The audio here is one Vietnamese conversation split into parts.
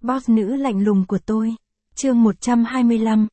Boss nữ lạnh lùng của tôi. Chương 125,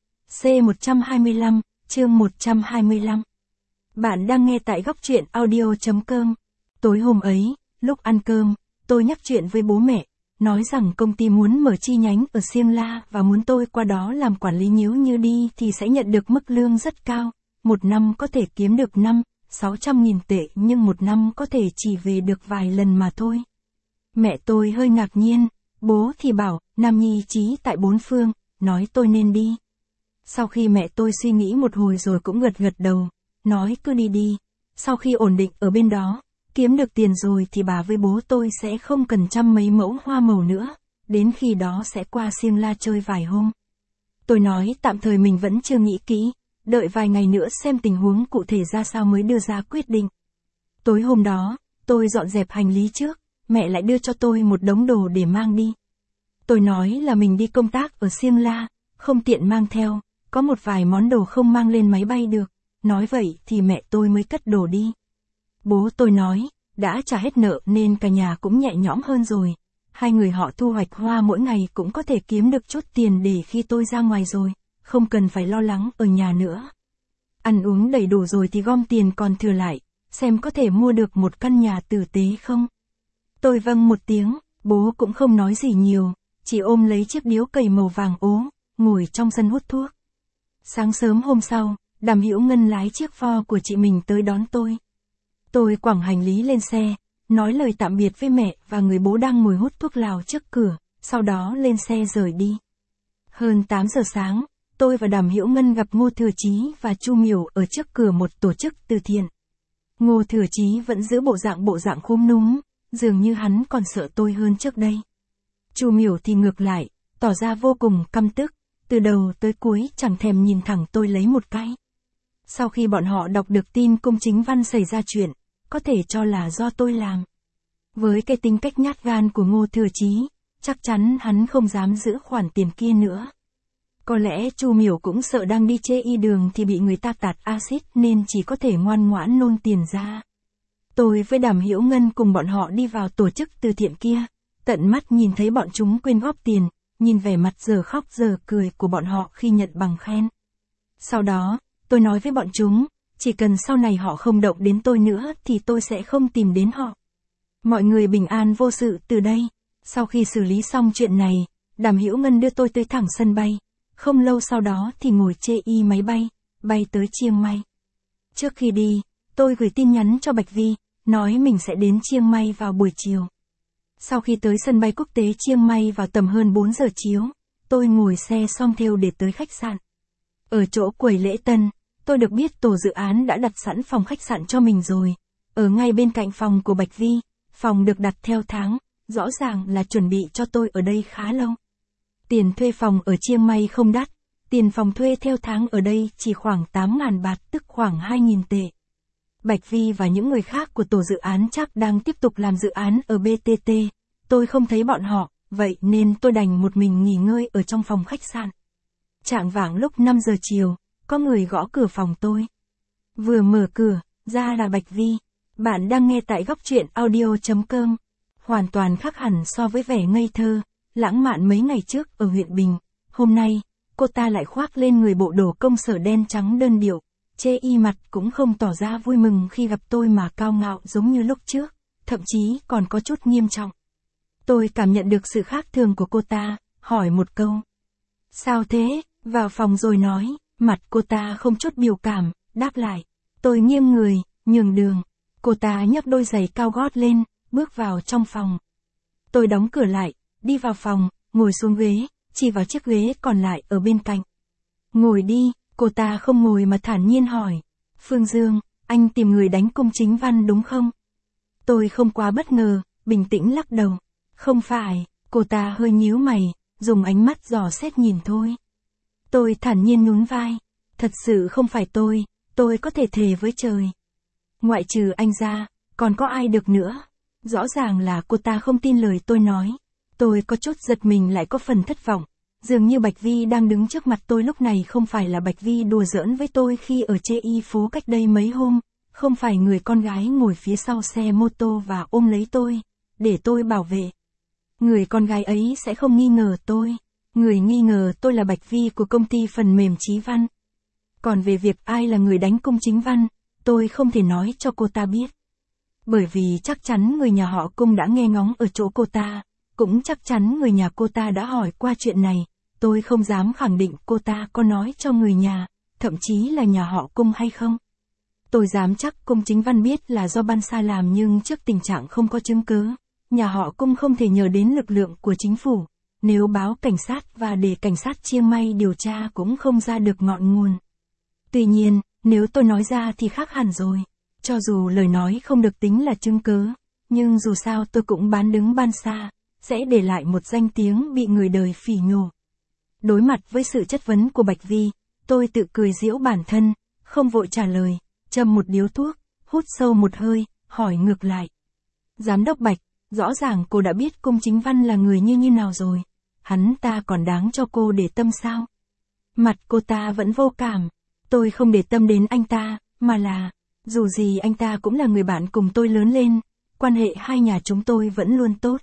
C125, chương 125. Bạn đang nghe tại góc truyện audio.com. Tối hôm ấy, lúc ăn cơm, tôi nhắc chuyện với bố mẹ, nói rằng công ty muốn mở chi nhánh ở Siêng La và muốn tôi qua đó làm quản lý, nếu như đi thì sẽ nhận được mức lương rất cao, một năm có thể kiếm được 500-600 nghìn tệ, nhưng một năm có thể chỉ về được vài lần mà thôi. Mẹ tôi hơi ngạc nhiên, bố thì bảo, nam nhi chí tại bốn phương, nói tôi nên đi. Sau khi mẹ tôi suy nghĩ một hồi rồi cũng gật gật đầu, nói cứ đi đi, sau khi ổn định ở bên đó, kiếm được tiền rồi thì bà với bố tôi sẽ không cần chăm mấy mẫu hoa màu nữa, đến khi đó sẽ qua Siêng La chơi vài hôm. Tôi nói tạm thời mình vẫn chưa nghĩ kỹ, đợi vài ngày nữa xem tình huống cụ thể ra sao mới đưa ra quyết định. Tối hôm đó, tôi dọn dẹp hành lý trước, mẹ lại đưa cho tôi một đống đồ để mang đi. Tôi nói là mình đi công tác ở Siêng La, không tiện mang theo, có một vài món đồ không mang lên máy bay được, nói vậy thì mẹ tôi mới cất đồ đi. Bố tôi nói, đã trả hết nợ nên cả nhà cũng nhẹ nhõm hơn rồi, hai người họ thu hoạch hoa mỗi ngày cũng có thể kiếm được chút tiền để khi tôi ra ngoài rồi, không cần phải lo lắng ở nhà nữa. Ăn uống đầy đủ rồi thì gom tiền còn thừa lại, xem có thể mua được một căn nhà tử tế không. Tôi vâng một tiếng, bố cũng không nói gì nhiều, chỉ ôm lấy chiếc điếu cày màu vàng ố, ngồi trong sân hút thuốc. Sáng sớm hôm sau, Đàm Hữu Ngân lái chiếc Ford của chị mình tới đón tôi. Tôi quẳng hành lý lên xe, nói lời tạm biệt với mẹ và người bố đang ngồi hút thuốc lào trước cửa, sau đó lên xe rời đi. Hơn 8 giờ sáng, tôi và Đàm Hữu Ngân gặp Ngô Thừa Chí và Chu Miểu ở trước cửa một tổ chức từ thiện. Ngô Thừa Chí vẫn giữ bộ dạng khúm núm, dường như hắn còn sợ tôi hơn trước đây. Chu Miểu thì ngược lại, tỏ ra vô cùng căm tức, từ đầu tới cuối chẳng thèm nhìn thẳng tôi lấy một cái. Sau khi bọn họ đọc được tin Cung Chính Văn xảy ra chuyện, có thể cho là do tôi làm. Với cái tính cách nhát gan của Ngô Thừa Chí, chắc chắn hắn không dám giữ khoản tiền kia nữa. Có lẽ Chu Miểu cũng sợ đang đi chê y đường thì bị người ta tạt axit nên chỉ có thể ngoan ngoãn nôn tiền ra. Tôi với Đàm Hữu Ngân cùng bọn họ đi vào tổ chức từ thiện kia, tận mắt nhìn thấy bọn chúng quyên góp tiền, nhìn vẻ mặt giờ khóc giờ cười của bọn họ khi nhận bằng khen. Sau đó, tôi nói với bọn chúng, chỉ cần sau này họ không động đến tôi nữa thì tôi sẽ không tìm đến họ. Mọi người bình an vô sự từ đây. Sau khi xử lý xong chuyện này, Đàm Hữu Ngân đưa tôi tới thẳng sân bay. Không lâu sau đó thì ngồi chê y máy bay, bay tới Chiang Mai. Trước khi đi, tôi gửi tin nhắn cho Bạch Vi, nói mình sẽ đến Chiang Mai vào buổi chiều. Sau khi tới sân bay quốc tế Chiang Mai vào tầm hơn 4 giờ chiếu, tôi ngồi xe song theo để tới khách sạn. Ở chỗ quầy lễ tân, tôi được biết tổ dự án đã đặt sẵn phòng khách sạn cho mình rồi. Ở ngay bên cạnh phòng của Bạch Vi, phòng được đặt theo tháng, rõ ràng là chuẩn bị cho tôi ở đây khá lâu. Tiền thuê phòng ở Chiang Mai không đắt, tiền phòng thuê theo tháng ở đây chỉ khoảng 8.000 baht, tức khoảng 2.000 tệ. Bạch Vi và những người khác của tổ dự án chắc đang tiếp tục làm dự án ở BTT, tôi không thấy bọn họ, vậy nên tôi đành một mình nghỉ ngơi ở trong phòng khách sạn. Chạng vạng lúc 5 giờ chiều, có người gõ cửa phòng tôi. Vừa mở cửa, ra là Bạch Vi. Bạn đang nghe tại góc truyện audio.com. Hoàn toàn khác hẳn so với vẻ ngây thơ, lãng mạn mấy ngày trước ở huyện Bình. Hôm nay, cô ta lại khoác lên người bộ đồ công sở đen trắng đơn điệu, chê y mặt cũng không tỏ ra vui mừng khi gặp tôi mà cao ngạo giống như lúc trước, thậm chí còn có chút nghiêm trọng. Tôi cảm nhận được sự khác thường của cô ta, hỏi một câu. Sao thế? Vào phòng rồi nói, mặt cô ta không chút biểu cảm, đáp lại. Tôi nghiêng người, nhường đường. Cô ta nhấc đôi giày cao gót lên, bước vào trong phòng. Tôi đóng cửa lại, đi vào phòng, ngồi xuống ghế, chỉ vào chiếc ghế còn lại ở bên cạnh. Ngồi đi, cô ta không ngồi mà thản nhiên hỏi. Phương Dương, anh tìm người đánh Cung Chính Văn đúng không? Tôi không quá bất ngờ, bình tĩnh lắc đầu. Không phải, cô ta hơi nhíu mày, dùng ánh mắt dò xét nhìn thôi. Tôi thản nhiên nhún vai. Thật sự không phải tôi có thể thề với trời. Ngoại trừ anh ra, còn có ai được nữa? Rõ ràng là cô ta không tin lời tôi nói. Tôi có chút giật mình lại có phần thất vọng. Dường như Bạch Vi đang đứng trước mặt tôi lúc này không phải là Bạch Vi đùa giỡn với tôi khi ở chê y phố cách đây mấy hôm, không phải người con gái ngồi phía sau xe mô tô và ôm lấy tôi, để tôi bảo vệ. người con gái ấy sẽ không nghi ngờ tôi. Người nghi ngờ tôi là Bạch Vi của công ty phần mềm Chí Văn. Còn về việc ai là người đánh Cung Chính Văn, tôi không thể nói cho cô ta biết. Bởi vì chắc chắn người nhà họ Cung đã nghe ngóng ở chỗ cô ta, cũng chắc chắn người nhà cô ta đã hỏi qua chuyện này, tôi không dám khẳng định cô ta có nói cho người nhà, thậm chí là nhà họ Cung hay không. Tôi dám chắc Cung Chính Văn biết là do Ban Sa làm, nhưng trước tình trạng không có chứng cứ, nhà họ Cung không thể nhờ đến lực lượng của chính phủ. Nếu báo cảnh sát và để cảnh sát Chiang Mai điều tra cũng không ra được ngọn nguồn. Tuy nhiên, nếu tôi nói ra thì khác hẳn rồi. Cho dù lời nói không được tính là chứng cứ, nhưng dù sao tôi cũng bán đứng Ban Sa, sẽ để lại một danh tiếng bị người đời phỉ nhổ. Đối mặt với sự chất vấn của Bạch Vi, tôi tự cười giễu bản thân, không vội trả lời, châm một điếu thuốc, hút sâu một hơi, hỏi ngược lại. Giám đốc Bạch, rõ ràng cô đã biết Cung Chính Văn là người như nào rồi. Hắn ta còn đáng cho cô để tâm sao? Mặt cô ta vẫn vô cảm. Tôi không để tâm đến anh ta, mà là, dù gì anh ta cũng là người bạn cùng tôi lớn lên, quan hệ hai nhà chúng tôi vẫn luôn tốt.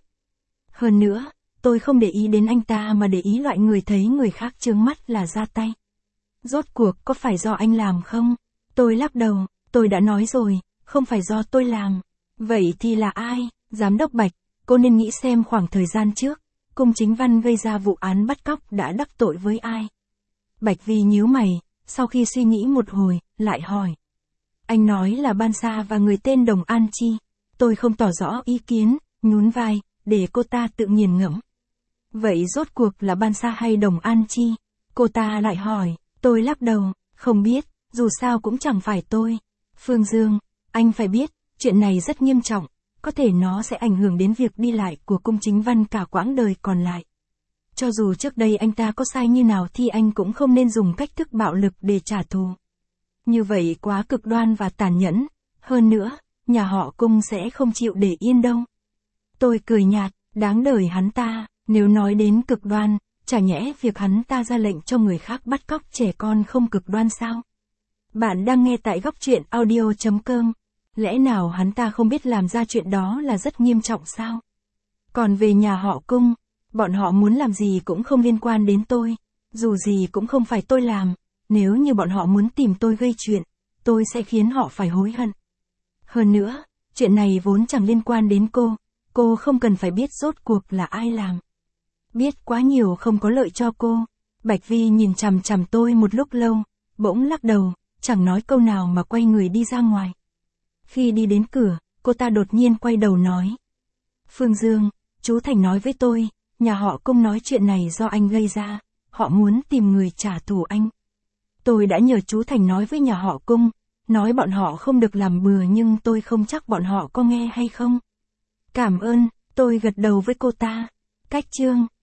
Hơn nữa, tôi không để ý đến anh ta mà để ý loại người thấy người khác chướng mắt là ra tay. Rốt cuộc có phải do anh làm không? Tôi lắc đầu, tôi đã nói rồi, không phải do tôi làm. Vậy thì là ai? Giám đốc Bạch, cô nên nghĩ xem khoảng thời gian trước, Cung Chính Văn gây ra vụ án bắt cóc đã đắc tội với ai? Bạch Vi nhíu mày, sau khi suy nghĩ một hồi, lại hỏi. Anh nói là Ban Sa và người tên Đồng An Chi. Tôi không tỏ rõ ý kiến, nhún vai, để cô ta tự nghiền ngẫm. Vậy rốt cuộc là Ban Sa hay Đồng An Chi? Cô ta lại hỏi, tôi lắc đầu, không biết, dù sao cũng chẳng phải tôi. Phương Dương, anh phải biết, chuyện này rất nghiêm trọng, có thể nó sẽ ảnh hưởng đến việc đi lại của Cung Chính Văn cả quãng đời còn lại. Cho dù trước đây anh ta có sai như nào thì anh cũng không nên dùng cách thức bạo lực để trả thù. Như vậy quá cực đoan và tàn nhẫn, hơn nữa, nhà họ Cung sẽ không chịu để yên đâu. Tôi cười nhạt, đáng đời hắn ta, nếu nói đến cực đoan, chả nhẽ việc hắn ta ra lệnh cho người khác bắt cóc trẻ con không cực đoan sao? Bạn đang nghe tại Góc Truyện Audio.com. Lẽ nào hắn ta không biết làm ra chuyện đó là rất nghiêm trọng sao? Còn về nhà họ Cung, bọn họ muốn làm gì cũng không liên quan đến tôi, dù gì cũng không phải tôi làm, nếu như bọn họ muốn tìm tôi gây chuyện, tôi sẽ khiến họ phải hối hận. Hơn nữa, chuyện này vốn chẳng liên quan đến cô không cần phải biết rốt cuộc là ai làm. Biết quá nhiều không có lợi cho cô. Bạch Vi nhìn chằm chằm tôi một lúc lâu, bỗng lắc đầu, chẳng nói câu nào mà quay người đi ra ngoài. Khi đi đến cửa, cô ta đột nhiên quay đầu nói. Phương Dương, chú Thành nói với tôi, nhà họ Cung nói chuyện này do anh gây ra, họ muốn tìm người trả thù anh. Tôi đã nhờ chú Thành nói với nhà họ Cung, nói bọn họ không được làm bừa, nhưng tôi không chắc bọn họ có nghe hay không. Cảm ơn, tôi gật đầu với cô ta. Cách chương